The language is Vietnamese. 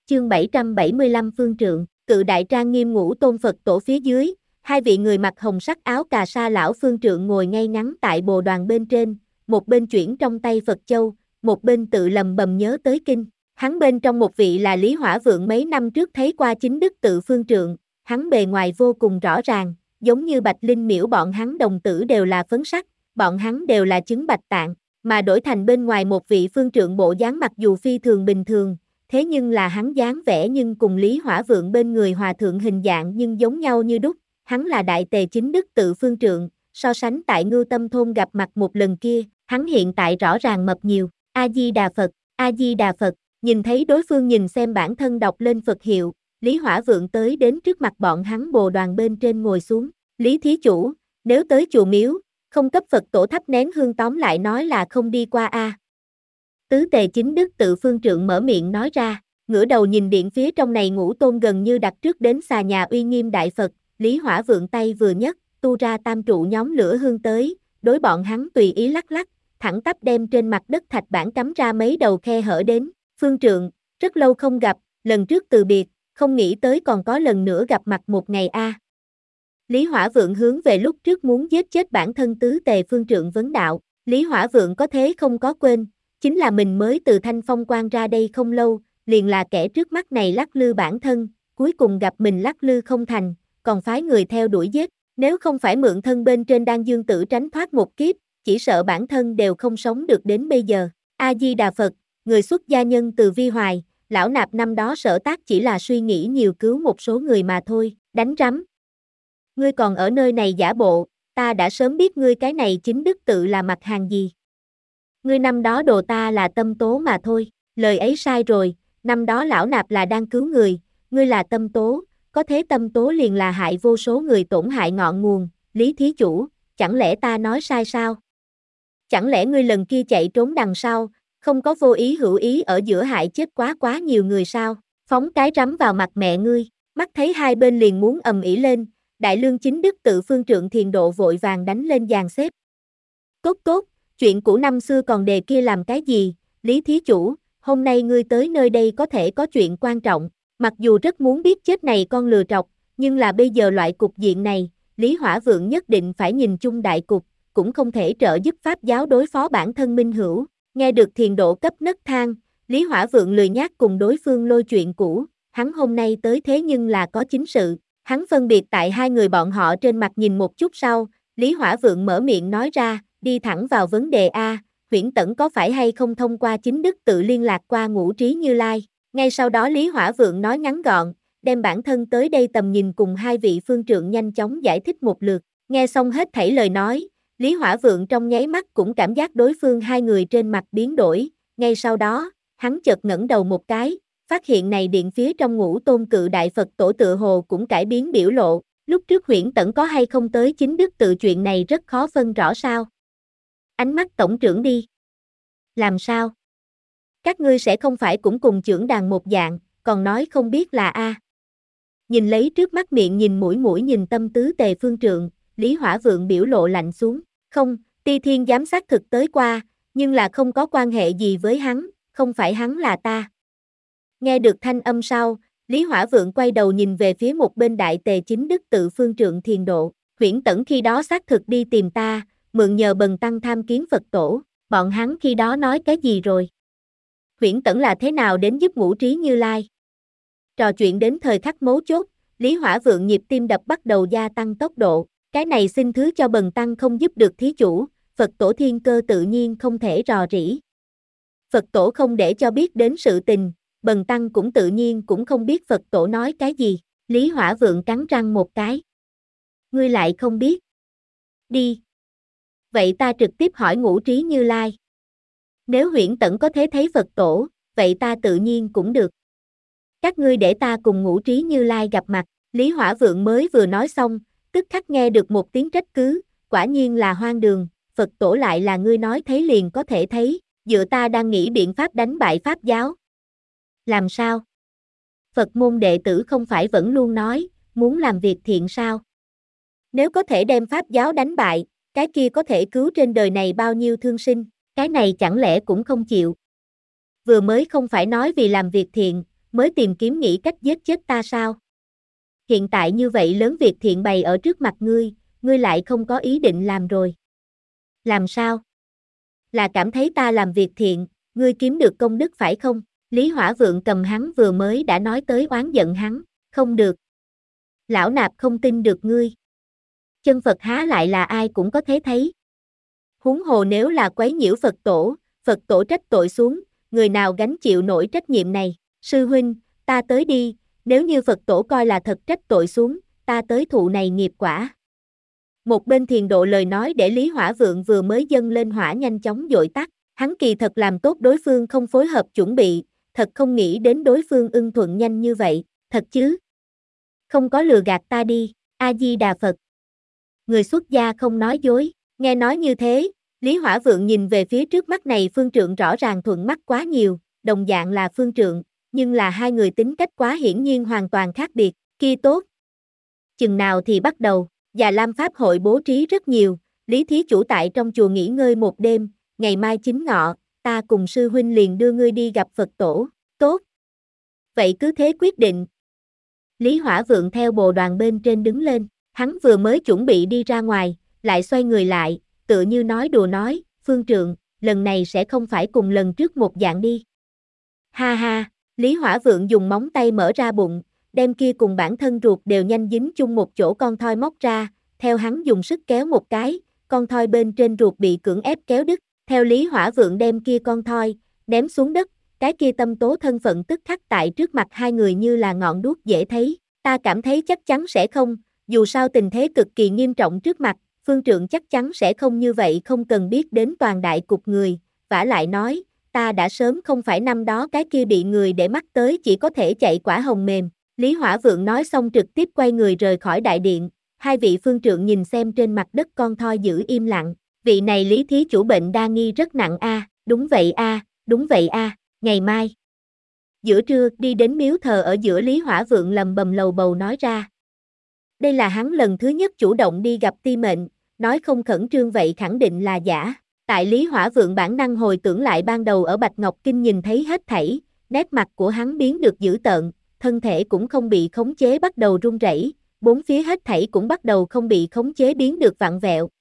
Chương 775 Phương Trượng, cự đại trang nghiêm ngũ tôn Phật tổ phía dưới, hai vị người mặc hồng sắc áo cà sa lão Phương Trượng ngồi ngay ngắn tại bồ đoàn bên trên, một bên chuyển trong tay Phật châu, một bên tự lầm bầm nhớ tới kinh. Hắn bên trong một vị là Lý Hỏa Vượng mấy năm trước thấy qua chính đức tự Phương Trượng, hắn bề ngoài vô cùng rõ ràng, giống như Bạch Linh Miễu bọn hắn đồng tử đều là phấn sắc, bọn hắn đều là chứng bạch tạng, mà đổi thành bên ngoài một vị Phương Trượng bộ dáng mặc dù phi thường bình thường, thế nhưng là hắn dáng vẻ nhưng cùng Lý Hỏa Vượng bên người hòa thượng hình dạng nhưng giống nhau như đúc, hắn là đại tề chính đức tự Phương Trượng, so sánh tại Ngưu Tâm thôn gặp mặt một lần kia, hắn hiện tại rõ ràng mập nhiều. A-di-đà Phật, A-di-đà Phật. Nhìn thấy đối phương nhìn xem bản thân đọc lên Phật hiệu, Lý Hỏa Vượng tới đến trước mặt bọn hắn bồ đoàn bên trên ngồi xuống. Lý thí chủ, nếu tới chùa miếu, không cấp Phật tổ thắp nén hương tóm lại nói là không đi qua a. Tứ tề chính đức tự Phương Trượng mở miệng nói ra, ngửa đầu nhìn điện phía trong này ngũ tôn gần như đặt trước đến xà nhà uy nghiêm đại Phật, Lý Hỏa Vượng tay vừa nhấc, tu ra tam trụ nhóm lửa hương tới, đối bọn hắn tùy ý lắc lắc, thẳng tắp đem trên mặt đất thạch bản cắm ra mấy đầu khe hở đến. Phương Trượng, rất lâu không gặp, lần trước từ biệt, không nghĩ tới còn có lần nữa gặp mặt một ngày a. Lý Hỏa Vượng hướng về lúc trước muốn giết chết bản thân tứ tề Phương Trượng vấn đạo, Lý Hỏa Vượng có thế không có quên, chính là mình mới từ Thanh Phong Quan ra đây không lâu, liền là kẻ trước mắt này lắc lư bản thân, cuối cùng gặp mình lắc lư không thành, còn phái người theo đuổi giết, nếu không phải mượn thân bên trên Đan Dương Tử tránh thoát một kiếp, chỉ sợ bản thân đều không sống được đến bây giờ. A-di-đà Phật, người xuất gia nhân từ vi hoài, lão nạp năm đó sở tác chỉ là suy nghĩ nhiều cứu một số người mà thôi, đánh rắm. Ngươi còn ở nơi này giả bộ, ta đã sớm biết ngươi cái này chính đức tự là mặt hàng gì. Ngươi năm đó đồ ta là tâm tố mà thôi, lời ấy sai rồi, năm đó lão nạp là đang cứu người, ngươi là tâm tố, có thế tâm tố liền là hại vô số người tổn hại ngọn nguồn, Lý thí chủ, chẳng lẽ ta nói sai sao? Chẳng lẽ ngươi lần kia chạy trốn đằng sau, không có vô ý hữu ý ở giữa hại chết quá nhiều người sao? Phóng cái rắm vào mặt mẹ ngươi, mắt thấy hai bên liền muốn ầm ĩ lên, Đại Lương chính đức tự Phương Trượng Thiền Độ vội vàng đánh lên dàn xếp. Tốt, chuyện cũ năm xưa còn đề kia làm cái gì, Lý thí chủ, hôm nay ngươi tới nơi đây có thể có chuyện quan trọng, mặc dù rất muốn biết chết này con lừa trọc, nhưng là bây giờ loại cục diện này, Lý Hỏa Vượng nhất định phải nhìn chung đại cục, cũng không thể trợ giúp Pháp giáo đối phó bản thân minh hữu. Nghe được Thiền Độ cấp nấc thang, Lý Hỏa Vượng lười nhác cùng đối phương lôi chuyện cũ, hắn hôm nay tới thế nhưng là có chính sự, hắn phân biệt tại hai người bọn họ trên mặt nhìn một chút sau, Lý Hỏa Vượng mở miệng nói ra, đi thẳng vào vấn đề A, Huyễn Tẩn có phải hay không thông qua chính đức tự liên lạc qua Ngũ Trí Như Lai, ngay sau đó Lý Hỏa Vượng nói ngắn gọn, đem bản thân tới đây tầm nhìn cùng hai vị Phương Trượng nhanh chóng giải thích một lượt, nghe xong hết thảy lời nói, Lý Hỏa Vượng trong nháy mắt cũng cảm giác đối phương hai người trên mặt biến đổi, ngay sau đó, hắn chợt ngẩng đầu một cái, phát hiện này điện phía trong ngũ tôn cự đại Phật tổ tựa hồ cũng cải biến biểu lộ, lúc trước Huyễn Tẩn có hay không tới chính đức tự chuyện này rất khó phân rõ sao. Ánh mắt tổng trưởng đi. Làm sao? Các ngươi sẽ không phải cũng cùng trưởng đàn một dạng, còn nói không biết là a. Nhìn lấy trước mắt miệng nhìn mũi nhìn tâm tứ tề Phương Trượng, Lý Hỏa Vượng biểu lộ lạnh xuống, không, Ti Thiên giám sát thực tới qua, nhưng là không có quan hệ gì với hắn, không phải hắn là ta. Nghe được thanh âm sau, Lý Hỏa Vượng quay đầu nhìn về phía một bên đại tề chính đức tự Phương Trượng Thiền Độ, Huyễn Tẩn khi đó xác thực đi tìm ta, mượn nhờ bần tăng tham kiến Phật tổ, bọn hắn khi đó nói cái gì rồi? Huyễn Tẩn là thế nào đến giúp Ngũ Trí Như Lai? Trò chuyện đến thời khắc mấu chốt, Lý Hỏa Vượng nhịp tim đập bắt đầu gia tăng tốc độ, cái này xin thứ cho bần tăng không giúp được thí chủ, Phật tổ thiên cơ tự nhiên không thể rò rỉ. Phật tổ không để cho biết đến sự tình, bần tăng cũng tự nhiên cũng không biết Phật tổ nói cái gì, Lý Hỏa Vượng cắn răng một cái. Ngươi lại không biết. Đi. Vậy ta trực tiếp hỏi Ngũ Trí Như Lai. Nếu Huyễn Tẩn có thể thấy Phật tổ, vậy ta tự nhiên cũng được. Các ngươi để ta cùng Ngũ Trí Như Lai gặp mặt, Lý Hỏa Vượng mới vừa nói xong, tức khắc nghe được một tiếng trách cứ, quả nhiên là hoang đường, Phật tổ lại là ngươi nói thấy liền có thể thấy, dựa ta đang nghĩ biện pháp đánh bại Pháp giáo. Làm sao? Phật môn đệ tử không phải vẫn luôn nói, muốn làm việc thiện sao? Nếu có thể đem Pháp giáo đánh bại, cái kia có thể cứu trên đời này bao nhiêu thương sinh, cái này chẳng lẽ cũng không chịu. Vừa mới không phải nói vì làm việc thiện, mới tìm kiếm nghĩ cách giết chết ta sao? Hiện tại như vậy lớn việc thiện bày ở trước mặt ngươi, ngươi lại không có ý định làm rồi. Làm sao? Là cảm thấy ta làm việc thiện, ngươi kiếm được công đức phải không? Lý Hỏa Vượng cầm hắn vừa mới đã nói tới oán giận hắn, không được. Lão nạp không tin được ngươi. Chân Phật há lại là ai cũng có thể thấy. Huống hồ nếu là quấy nhiễu Phật tổ trách tội xuống, người nào gánh chịu nổi trách nhiệm này? Sư huynh, ta tới đi, nếu như Phật tổ coi là thật trách tội xuống, ta tới thụ này nghiệp quả. Một bên Thiền Độ lời nói để Lý Hỏa Vượng vừa mới dâng lên hỏa nhanh chóng dội tắt, hắn kỳ thật làm tốt đối phương không phối hợp chuẩn bị, thật không nghĩ đến đối phương ưng thuận nhanh như vậy, thật chứ? Không có lừa gạt ta đi, A-di-đà Phật. Người xuất gia không nói dối, nghe nói như thế, Lý Hỏa Vượng nhìn về phía trước mắt này Phương Trượng rõ ràng thuận mắt quá nhiều, đồng dạng là Phương Trượng, nhưng là hai người tính cách quá hiển nhiên hoàn toàn khác biệt, kia tốt. Chừng nào thì bắt đầu, Già Lam Pháp hội bố trí rất nhiều, Lý Thí Chủ tại trong chùa nghỉ ngơi một đêm, ngày mai chính ngọ, ta cùng sư huynh liền đưa ngươi đi gặp Phật tổ, tốt. Vậy cứ thế quyết định. Lý Hỏa Vượng theo bồ đoàn bên trên đứng lên, hắn vừa mới chuẩn bị đi ra ngoài, lại xoay người lại, tựa như nói đùa nói, Phương Trượng, lần này sẽ không phải cùng lần trước một dạng đi. Ha ha, Lý Hỏa Vượng dùng móng tay mở ra bụng, đem kia cùng bản thân ruột đều nhanh dính chung một chỗ con thoi móc ra, theo hắn dùng sức kéo một cái, con thoi bên trên ruột bị cưỡng ép kéo đứt, theo Lý Hỏa Vượng đem kia con thoi, ném xuống đất, cái kia tâm tố thân phận tức khắc tại trước mặt hai người như là ngọn đuốc dễ thấy, ta cảm thấy chắc chắn sẽ không, dù sao tình thế cực kỳ nghiêm trọng trước mặt, Phương Trượng chắc chắn sẽ không như vậy không cần biết đến toàn đại cục người, vả lại nói, ta đã sớm không phải năm đó cái kia bị người để mắt tới chỉ có thể chạy quả hồng mềm. Lý Hỏa Vượng nói xong trực tiếp quay người rời khỏi đại điện, hai vị Phương Trượng nhìn xem trên mặt đất con thoi giữ im lặng, vị này Lý Thí Chủ bệnh đa nghi rất nặng a, đúng vậy a, đúng vậy a, ngày mai. Giữa trưa đi đến miếu thờ ở giữa Lý Hỏa Vượng lầm bầm lầu bầu nói ra. Đây là hắn lần thứ nhất chủ động đi gặp Ti Mệnh, nói không khẩn trương vậy khẳng định là giả. Tại Lý Hỏa Vượng bản năng hồi tưởng lại ban đầu ở Bạch Ngọc Kinh nhìn thấy hết thảy, nét mặt của hắn biến được dữ tợn, thân thể cũng không bị khống chế bắt đầu run rẩy, bốn phía hết thảy cũng bắt đầu không bị khống chế biến được vặn vẹo,